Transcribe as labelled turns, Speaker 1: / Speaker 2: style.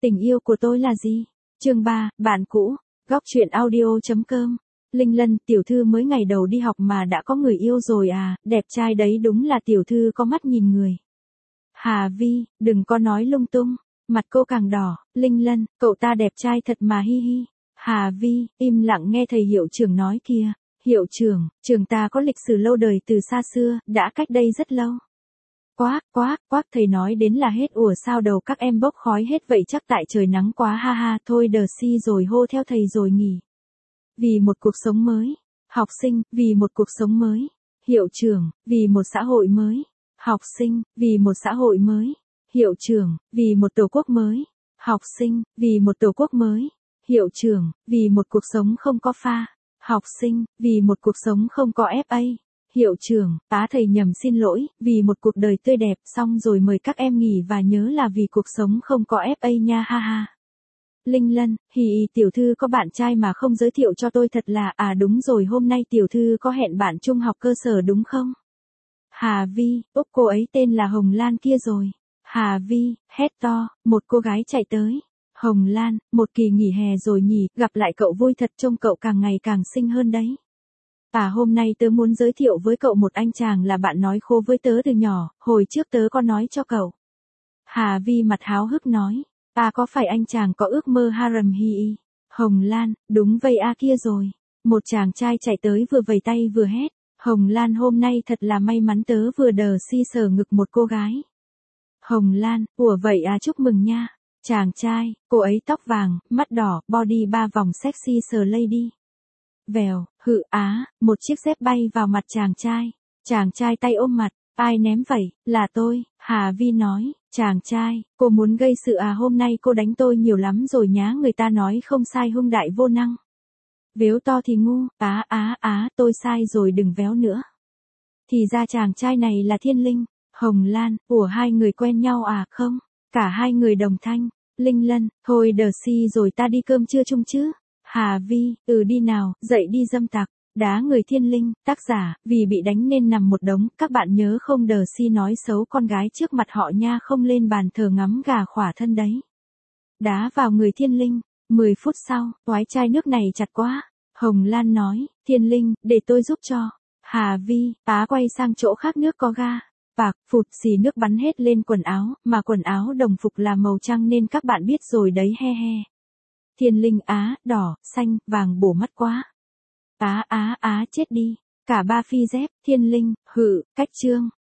Speaker 1: Tình yêu của tôi là gì? Chương 3, bạn cũ. Góc truyện audio.com. Linh Lân, tiểu thư mới ngày đầu đi học mà đã có người yêu rồi à, đẹp trai đấy, đúng là tiểu thư có mắt nhìn người. Hà Vi, đừng có nói lung tung. Mặt cô càng đỏ. Linh Lân, cậu ta đẹp trai thật mà, hi hi. Hà Vi, im lặng nghe thầy hiệu trưởng nói kìa. Hiệu trưởng, trường ta có lịch sử lâu đời từ xa xưa, đã cách đây rất lâu. Quác, thầy nói đến là hết, ủa sao đầu các em bốc khói hết vậy, chắc tại trời nắng quá, ha ha, thôi đờ si rồi, hô theo thầy rồi nghỉ. Vì một cuộc sống mới. Học sinh, vì một cuộc sống mới. Hiệu trưởng, vì một xã hội mới. Học sinh, vì một xã hội mới. Hiệu trưởng, vì một tổ quốc mới. Học sinh, vì một tổ quốc mới. Hiệu trưởng, vì một cuộc sống không có pha. Học sinh, vì một cuộc sống không có FA. Hiệu trưởng, thầy nhầm, xin lỗi, vì một cuộc đời tươi đẹp, xong rồi mời các em nghỉ và nhớ là vì cuộc sống không có FA nha, ha ha. Linh Lân, tiểu thư có bạn trai mà không giới thiệu cho tôi, thật là, đúng rồi, hôm nay tiểu thư có hẹn bạn trung học cơ sở đúng không? Hà Vi, cô ấy tên là Hồng Lan kia rồi. Hà Vi, hét to, một cô gái chạy tới. Hồng Lan, một kỳ nghỉ hè rồi nhỉ, gặp lại cậu vui thật, trông cậu càng ngày càng xinh hơn đấy. Hôm nay tớ muốn giới thiệu với cậu một anh chàng là bạn nói khô với tớ từ nhỏ, hồi trước tớ có nói cho cậu. Hà Vi mặt háo hức nói, có phải anh chàng có ước mơ harem hi? Hồng Lan, đúng vậy, kia rồi. Một chàng trai chạy tới vừa vẫy tay vừa hét, Hồng Lan, hôm nay thật là may mắn, tớ vừa đờ si sờ ngực một cô gái. Hồng Lan, ủa vậy chúc mừng nha. Chàng trai, cô ấy tóc vàng, mắt đỏ, body 3 vòng sexy sờ lady. Vèo, một chiếc dép bay vào mặt chàng trai. Chàng trai tay ôm mặt, ai ném vậy, là tôi, Hà Vi nói, chàng trai, cô muốn gây sự hôm nay cô đánh tôi nhiều lắm rồi nhá, người ta nói không sai hung đại vô năng. Véo to thì ngu, tôi sai rồi, đừng véo nữa. Thì ra chàng trai này là Thiên Linh. Hồng Lan, ủa hai người quen nhau không? Cả hai người đồng thanh. Linh Lân, thôi đờ si rồi, ta đi cơm trưa chung chứ? Hà Vi, đi nào, dậy đi dâm tặc. Đá người Thiên Linh, tác giả, vì bị đánh nên nằm một đống, các bạn nhớ không đờ si nói xấu con gái trước mặt họ nha, không lên bàn thờ ngắm gà khỏa thân đấy. Đá vào người Thiên Linh, 10 phút sau, toái chai nước này chặt quá. Hồng Lan nói, Thiên Linh, để tôi giúp cho. Hà Vi, quay sang chỗ khác, nước có ga. Phụt xì nước bắn hết lên quần áo, mà quần áo đồng phục là màu trắng nên các bạn biết rồi đấy, he he. Thiên Linh, đỏ, xanh, vàng bổ mắt quá. Chết đi. Cả ba phi dép, Thiên Linh, cách chương.